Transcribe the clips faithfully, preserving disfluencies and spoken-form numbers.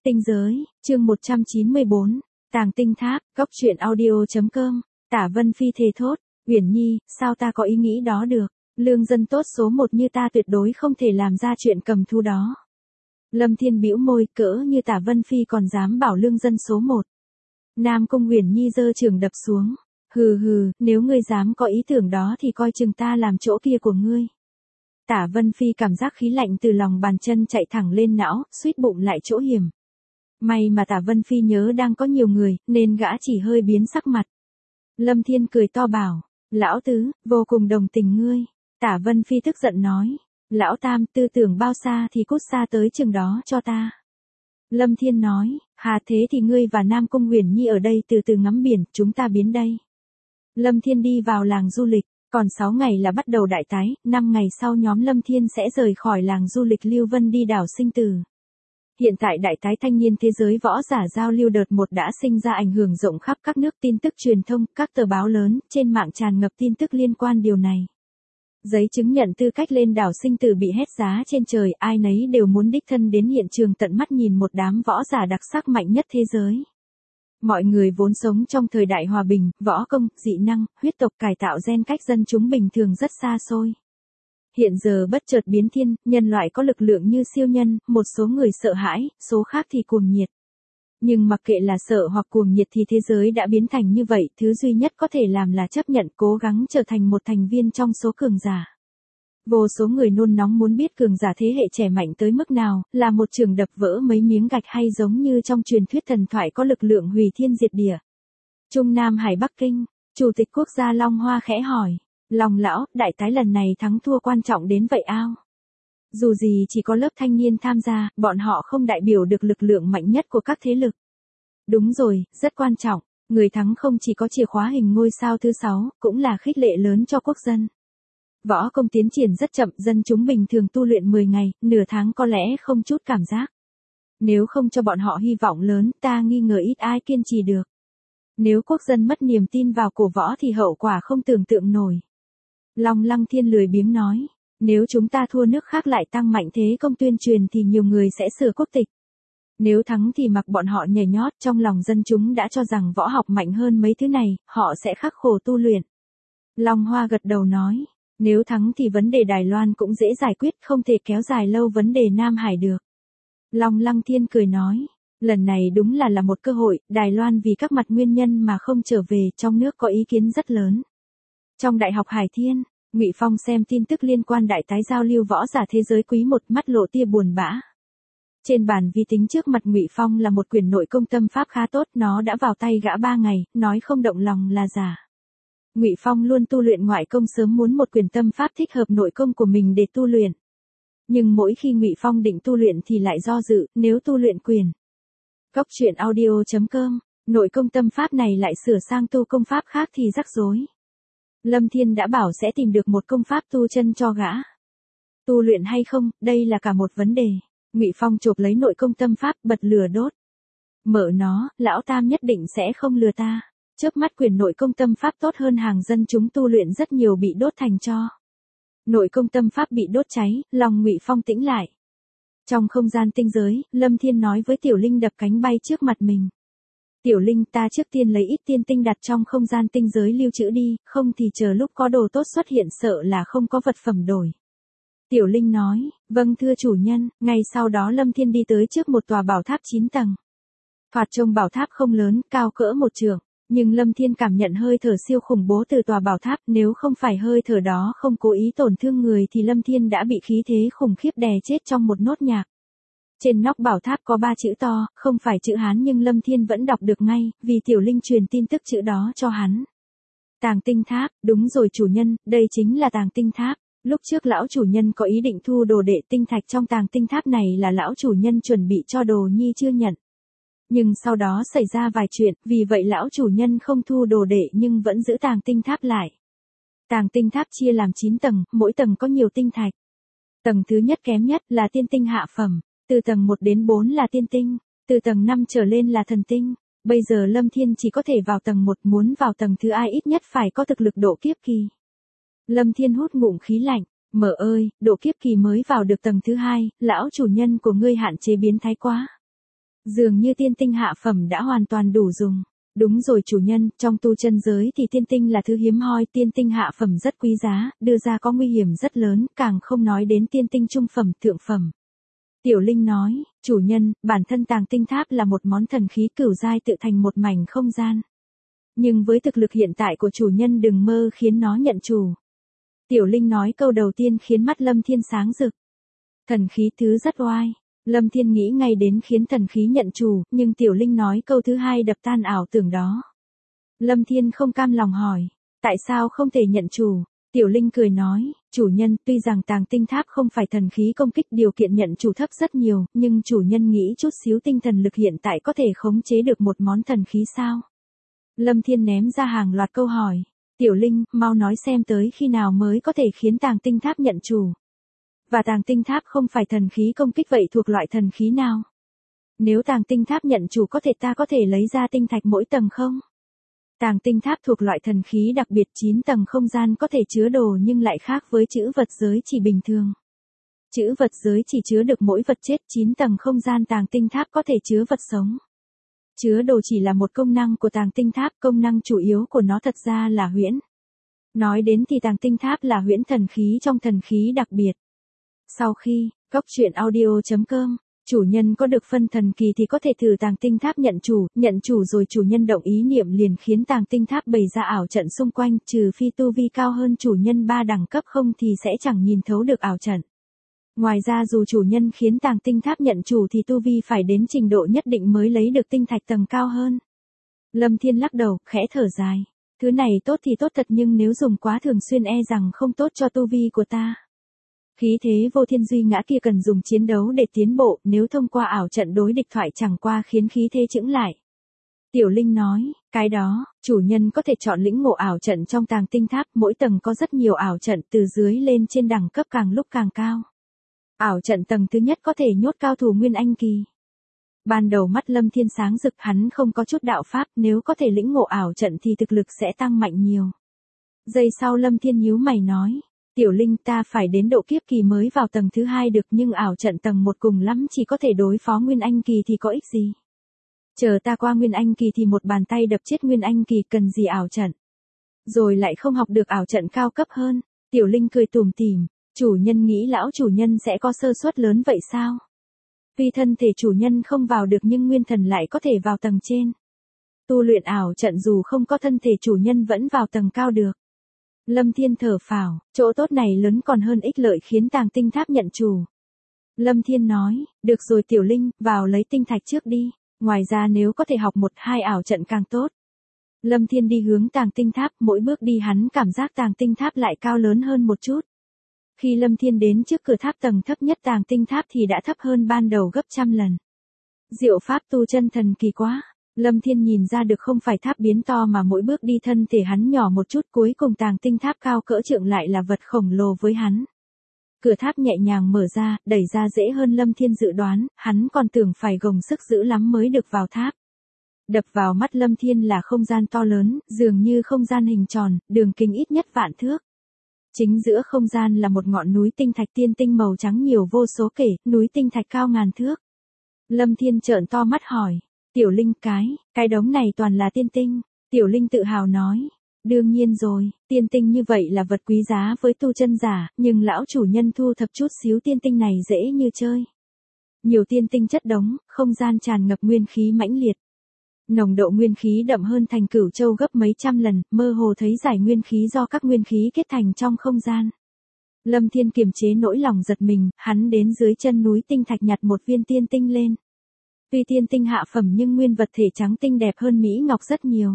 Tinh giới, chương một trăm chín mươi bốn, Tàng Tinh Tháp, góc truyện audio.com, Tả Vân Phi thề thốt, Uyển Nhi, sao ta có ý nghĩ đó được, lương dân tốt số một như ta tuyệt đối không thể làm ra chuyện cầm thú đó. Lâm Thiên bĩu môi, cỡ như Tả Vân Phi còn dám bảo lương dân số một. Nam Cung Uyển Nhi giơ trường đập xuống, hừ hừ, nếu ngươi dám có ý tưởng đó thì coi chừng ta làm chỗ kia của ngươi. Tả Vân Phi cảm giác khí lạnh từ lòng bàn chân chạy thẳng lên não, suýt bụng lại chỗ hiểm. May mà Tả Vân Phi nhớ đang có nhiều người, nên gã chỉ hơi biến sắc mặt. Lâm Thiên cười to bảo, lão tứ, vô cùng đồng tình ngươi. Tả Vân Phi tức giận nói, lão tam, tư tưởng bao xa thì cút xa tới chừng đó cho ta. Lâm Thiên nói, hà thế thì ngươi và Nam Cung Uyển Nhi ở đây từ từ ngắm biển, chúng ta biến đây. Lâm Thiên đi vào làng du lịch, còn sáu ngày là bắt đầu đại tái, năm ngày sau nhóm Lâm Thiên sẽ rời khỏi làng du lịch Lưu Vân đi đảo Sinh Tử. Hiện tại đại tái thanh niên thế giới võ giả giao lưu đợt một đã sinh ra ảnh hưởng rộng khắp các nước tin tức truyền thông, các tờ báo lớn, trên mạng tràn ngập tin tức liên quan điều này. Giấy chứng nhận tư cách lên đảo Sinh Tử bị hét giá trên trời, ai nấy đều muốn đích thân đến hiện trường tận mắt nhìn một đám võ giả đặc sắc mạnh nhất thế giới. Mọi người vốn sống trong thời đại hòa bình, võ công, dị năng, huyết tộc cải tạo gen cách dân chúng bình thường rất xa xôi. Hiện giờ bất chợt biến thiên, nhân loại có lực lượng như siêu nhân, một số người sợ hãi, số khác thì cuồng nhiệt. Nhưng mặc kệ là sợ hoặc cuồng nhiệt thì thế giới đã biến thành như vậy, thứ duy nhất có thể làm là chấp nhận cố gắng trở thành một thành viên trong số cường giả. Vô số người nôn nóng muốn biết cường giả thế hệ trẻ mạnh tới mức nào, là một trường đập vỡ mấy miếng gạch hay giống như trong truyền thuyết thần thoại có lực lượng hủy thiên diệt địa. Trung Nam Hải Bắc Kinh, Chủ tịch Quốc gia Long Hoa khẽ hỏi, Long lão, đại tái lần này thắng thua quan trọng đến vậy ao? Dù gì chỉ có lớp thanh niên tham gia, bọn họ không đại biểu được lực lượng mạnh nhất của các thế lực. Đúng rồi, rất quan trọng, người thắng không chỉ có chìa khóa hình ngôi sao thứ sáu, cũng là khích lệ lớn cho quốc dân. Võ công tiến triển rất chậm, dân chúng bình thường tu luyện mười ngày, nửa tháng có lẽ không chút cảm giác. Nếu không cho bọn họ hy vọng lớn, ta nghi ngờ ít ai kiên trì được. Nếu quốc dân mất niềm tin vào cổ võ thì hậu quả không tưởng tượng nổi. Long Lăng Thiên lười biếng nói, nếu chúng ta thua nước khác lại tăng mạnh thế công tuyên truyền thì nhiều người sẽ sửa quốc tịch. Nếu thắng thì mặc bọn họ nhảy nhót, trong lòng dân chúng đã cho rằng võ học mạnh hơn mấy thứ này, họ sẽ khắc khổ tu luyện. Long Hoa gật đầu nói, nếu thắng thì vấn đề Đài Loan cũng dễ giải quyết, không thể kéo dài lâu vấn đề Nam Hải được. Long Lăng Thiên cười nói, lần này đúng là là một cơ hội, Đài Loan vì các mặt nguyên nhân mà không trở về, trong nước có ý kiến rất lớn. Trong Đại học Hải Thiên, Ngụy Phong xem tin tức liên quan đại tái giao lưu võ giả thế giới quý một, mắt lộ tia buồn bã. Trên bàn vi tính trước mặt Ngụy Phong là một quyển nội công tâm pháp khá tốt, nó đã vào tay gã ba ngày, nói không động lòng là giả. Ngụy Phong luôn tu luyện ngoại công, sớm muốn một quyển tâm pháp thích hợp nội công của mình để tu luyện. Nhưng mỗi khi Ngụy Phong định tu luyện thì lại do dự, nếu tu luyện quyền góc truyện audio.com, nội công tâm pháp này lại sửa sang tu công pháp khác thì rắc rối. Lâm Thiên đã bảo sẽ tìm được một công pháp tu chân cho gã. Tu luyện hay không, đây là cả một vấn đề. Ngụy Phong chộp lấy nội công tâm pháp, bật lửa đốt. Mở nó, lão tam nhất định sẽ không lừa ta. Chớp mắt quyền nội công tâm pháp tốt hơn hàng dân chúng tu luyện rất nhiều bị đốt thành tro. Nội công tâm pháp bị đốt cháy, lòng Ngụy Phong tĩnh lại. Trong không gian tinh giới, Lâm Thiên nói với Tiểu Linh đập cánh bay trước mặt mình. Tiểu Linh, ta trước tiên lấy ít tiên tinh đặt trong không gian tinh giới lưu trữ đi, không thì chờ lúc có đồ tốt xuất hiện sợ là không có vật phẩm đổi. Tiểu Linh nói, vâng thưa chủ nhân, ngay sau đó Lâm Thiên đi tới trước một tòa bảo tháp chín tầng. Thoạt trông bảo tháp không lớn, cao cỡ một trượng, nhưng Lâm Thiên cảm nhận hơi thở siêu khủng bố từ tòa bảo tháp, nếu không phải hơi thở đó không cố ý tổn thương người thì Lâm Thiên đã bị khí thế khủng khiếp đè chết trong một nốt nhạc. Trên nóc bảo tháp có ba chữ to, không phải chữ Hán nhưng Lâm Thiên vẫn đọc được ngay, vì Tiểu Linh truyền tin tức chữ đó cho hắn. Tàng Tinh Tháp, đúng rồi chủ nhân, đây chính là Tàng Tinh Tháp. Lúc trước lão chủ nhân có ý định thu đồ đệ tinh thạch trong Tàng Tinh Tháp này là lão chủ nhân chuẩn bị cho Đồ Nhi chưa nhận. Nhưng sau đó xảy ra vài chuyện, vì vậy lão chủ nhân không thu đồ đệ nhưng vẫn giữ Tàng Tinh Tháp lại. Tàng Tinh Tháp chia làm chín tầng, mỗi tầng có nhiều tinh thạch. Tầng thứ nhất kém nhất là tiên tinh hạ phẩm, từ tầng một đến bốn là tiên tinh, từ tầng năm trở lên là thần tinh. Bây giờ Lâm Thiên chỉ có thể vào tầng một, muốn vào tầng thứ ai ít nhất phải có thực lực độ kiếp kỳ. Lâm Thiên hút ngụm khí lạnh, mợ ơi, độ kiếp kỳ mới vào được tầng thứ hai, lão chủ nhân của ngươi hạn chế biến thái quá. Dường như tiên tinh hạ phẩm đã hoàn toàn đủ dùng. Đúng rồi chủ nhân, trong tu chân giới thì tiên tinh là thứ hiếm hoi, tiên tinh hạ phẩm rất quý giá, đưa ra có nguy hiểm rất lớn, càng không nói đến tiên tinh trung phẩm, thượng phẩm. Tiểu Linh nói, chủ nhân, bản thân tàng tinh tháp là một món thần khí cửu giai tự thành một mảnh không gian. Nhưng với thực lực hiện tại của chủ nhân đừng mơ khiến nó nhận chủ. Tiểu Linh nói câu đầu tiên khiến mắt Lâm Thiên sáng rực. Thần khí thứ rất oai. Lâm Thiên nghĩ ngay đến khiến thần khí nhận chủ, nhưng Tiểu Linh nói câu thứ hai đập tan ảo tưởng đó. Lâm Thiên không cam lòng hỏi, tại sao không thể nhận chủ? Tiểu Linh cười nói, chủ nhân, tuy rằng tàng tinh tháp không phải thần khí công kích điều kiện nhận chủ thấp rất nhiều, nhưng chủ nhân nghĩ chút xíu tinh thần lực hiện tại có thể khống chế được một món thần khí sao? Lâm Thiên ném ra hàng loạt câu hỏi. Tiểu Linh, mau nói xem tới khi nào mới có thể khiến tàng tinh tháp nhận chủ. Và tàng tinh tháp không phải thần khí công kích vậy thuộc loại thần khí nào? Nếu tàng tinh tháp nhận chủ có thể ta có thể lấy ra tinh thạch mỗi tầng không? Tàng tinh tháp thuộc loại thần khí đặc biệt chín tầng không gian có thể chứa đồ nhưng lại khác với chữ vật giới chỉ bình thường. Chữ vật giới chỉ chứa được mỗi vật chết, chín tầng không gian tàng tinh tháp có thể chứa vật sống. Chứa đồ chỉ là một công năng của tàng tinh tháp, công năng chủ yếu của nó thật ra là huyễn. Nói đến thì tàng tinh tháp là huyễn thần khí trong thần khí đặc biệt. Sau khi, cốc truyện audio chấm com, chủ nhân có được phân thần kỳ thì có thể thử tàng tinh tháp nhận chủ, nhận chủ rồi chủ nhân động ý niệm liền khiến tàng tinh tháp bày ra ảo trận xung quanh, trừ phi tu vi cao hơn chủ nhân ba đẳng cấp không thì sẽ chẳng nhìn thấu được ảo trận. Ngoài ra dù chủ nhân khiến tàng tinh tháp nhận chủ thì tu vi phải đến trình độ nhất định mới lấy được tinh thạch tầng cao hơn. Lâm Thiên lắc đầu, khẽ thở dài. Thứ này tốt thì tốt thật nhưng nếu dùng quá thường xuyên e rằng không tốt cho tu vi của ta. Khí thế vô thiên duy ngã kia cần dùng chiến đấu để tiến bộ, nếu thông qua ảo trận đối địch thoại chẳng qua khiến khí thế chững lại. Tiểu Linh nói, cái đó, chủ nhân có thể chọn lĩnh ngộ ảo trận trong tàng tinh tháp, mỗi tầng có rất nhiều ảo trận từ dưới lên trên đẳng cấp càng lúc càng cao. Ảo trận tầng thứ nhất có thể nhốt cao thủ Nguyên Anh kỳ. Ban đầu mắt Lâm Thiên sáng rực, hắn không có chút đạo pháp, nếu có thể lĩnh ngộ ảo trận thì thực lực sẽ tăng mạnh nhiều. Giây sau Lâm Thiên nhíu mày nói, Tiểu Linh ta phải đến độ kiếp kỳ mới vào tầng thứ hai được nhưng ảo trận tầng một cùng lắm chỉ có thể đối phó Nguyên Anh kỳ thì có ích gì. Chờ ta qua Nguyên Anh kỳ thì một bàn tay đập chết Nguyên Anh kỳ cần gì ảo trận. Rồi lại không học được ảo trận cao cấp hơn. Tiểu Linh cười tủm tỉm, chủ nhân nghĩ lão chủ nhân sẽ có sơ suất lớn vậy sao? Tuy thân thể chủ nhân không vào được nhưng nguyên thần lại có thể vào tầng trên. Tu luyện ảo trận dù không có thân thể chủ nhân vẫn vào tầng cao được. Lâm Thiên thở phào, chỗ tốt này lớn còn hơn ích lợi khiến tàng tinh tháp nhận chủ. Lâm Thiên nói, được rồi Tiểu Linh, vào lấy tinh thạch trước đi, ngoài ra nếu có thể học một hai ảo trận càng tốt. Lâm Thiên đi hướng tàng tinh tháp, mỗi bước đi hắn cảm giác tàng tinh tháp lại cao lớn hơn một chút. Khi Lâm Thiên đến trước cửa tháp tầng thấp nhất tàng tinh tháp thì đã thấp hơn ban đầu gấp trăm lần. Diệu pháp tu chân thần kỳ quá. Lâm Thiên nhìn ra được không phải tháp biến to mà mỗi bước đi thân thể hắn nhỏ một chút, cuối cùng tàng tinh tháp cao cỡ trượng lại là vật khổng lồ với hắn. Cửa tháp nhẹ nhàng mở ra, đẩy ra dễ hơn Lâm Thiên dự đoán, hắn còn tưởng phải gồng sức dữ lắm mới được vào tháp. Đập vào mắt Lâm Thiên là không gian to lớn, dường như không gian hình tròn, đường kính ít nhất vạn thước. Chính giữa không gian là một ngọn núi tinh thạch tiên tinh màu trắng nhiều vô số kể, núi tinh thạch cao ngàn thước. Lâm Thiên trợn to mắt hỏi, Tiểu Linh cái, cái đống này toàn là tiên tinh. Tiểu Linh tự hào nói, đương nhiên rồi, tiên tinh như vậy là vật quý giá với tu chân giả, nhưng lão chủ nhân thu thập chút xíu tiên tinh này dễ như chơi. Nhiều tiên tinh chất đống, không gian tràn ngập nguyên khí mãnh liệt. Nồng độ nguyên khí đậm hơn Thành Cửu Châu gấp mấy trăm lần, mơ hồ thấy giải nguyên khí do các nguyên khí kết thành trong không gian. Lâm Thiên kiềm chế nỗi lòng giật mình, hắn đến dưới chân núi tinh thạch nhặt một viên tiên tinh lên. Tuy tiên tinh hạ phẩm nhưng nguyên vật thể trắng tinh đẹp hơn Mỹ Ngọc rất nhiều.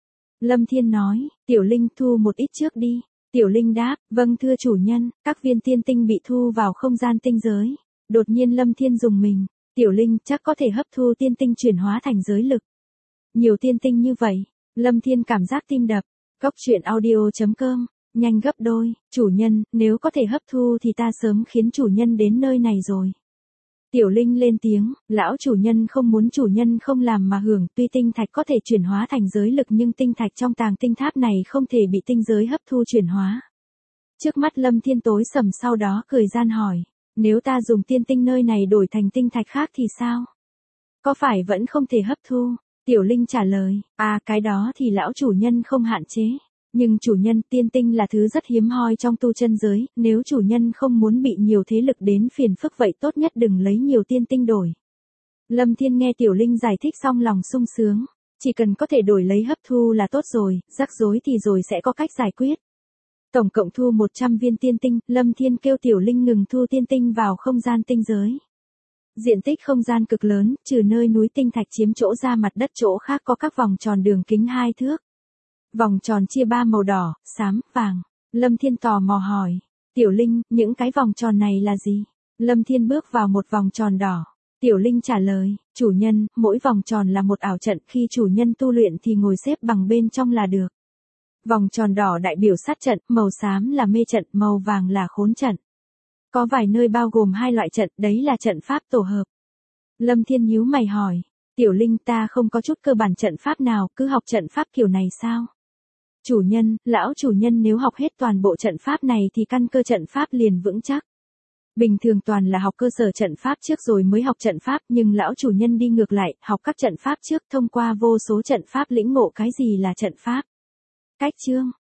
Lâm Thiên nói, Tiểu Linh thu một ít trước đi. Tiểu Linh đáp, vâng thưa chủ nhân, các viên tiên tinh bị thu vào không gian tinh giới. Đột nhiên Lâm Thiên dùng mình, Tiểu Linh chắc có thể hấp thu tiên tinh chuyển hóa thành giới lực. Nhiều tiên tinh như vậy, Lâm Thiên cảm giác tim đập. Cốc truyện audio chấm com, nhanh gấp đôi, chủ nhân, nếu có thể hấp thu thì ta sớm khiến chủ nhân đến nơi này rồi. Tiểu Linh lên tiếng, lão chủ nhân không muốn chủ nhân không làm mà hưởng, tuy tinh thạch có thể chuyển hóa thành giới lực nhưng tinh thạch trong tàng tinh tháp này không thể bị tinh giới hấp thu chuyển hóa. Trước mắt Lâm Thiên tối sầm sau đó cười gian hỏi, nếu ta dùng tiên tinh nơi này đổi thành tinh thạch khác thì sao? Có phải vẫn không thể hấp thu? Tiểu Linh trả lời, à cái đó thì lão chủ nhân không hạn chế. Nhưng chủ nhân, tiên tinh là thứ rất hiếm hoi trong tu chân giới, nếu chủ nhân không muốn bị nhiều thế lực đến phiền phức vậy tốt nhất đừng lấy nhiều tiên tinh đổi. Lâm Thiên nghe Tiểu Linh giải thích xong lòng sung sướng, chỉ cần có thể đổi lấy hấp thu là tốt rồi, rắc rối thì rồi sẽ có cách giải quyết. Tổng cộng thu một trăm viên tiên tinh, Lâm Thiên kêu Tiểu Linh ngừng thu tiên tinh vào không gian tinh giới. Diện tích không gian cực lớn, trừ nơi núi tinh thạch chiếm chỗ ra mặt đất chỗ khác có các vòng tròn đường kính hai thước. Vòng tròn chia ba màu đỏ, xám, vàng. Lâm Thiên tò mò hỏi. Tiểu Linh, những cái vòng tròn này là gì? Lâm Thiên bước vào một vòng tròn đỏ. Tiểu Linh trả lời, chủ nhân, mỗi vòng tròn là một ảo trận, khi chủ nhân tu luyện thì ngồi xếp bằng bên trong là được. Vòng tròn đỏ đại biểu sát trận, màu xám là mê trận, màu vàng là khốn trận. Có vài nơi bao gồm hai loại trận, đấy là trận pháp tổ hợp. Lâm Thiên nhíu mày hỏi, Tiểu Linh ta không có chút cơ bản trận pháp nào, cứ học trận pháp kiểu này sao? Chủ nhân, lão chủ nhân nếu học hết toàn bộ trận pháp này thì căn cơ trận pháp liền vững chắc. Bình thường toàn là học cơ sở trận pháp trước rồi mới học trận pháp, nhưng lão chủ nhân đi ngược lại, học các trận pháp trước thông qua vô số trận pháp lĩnh ngộ cái gì là trận pháp. Cách chương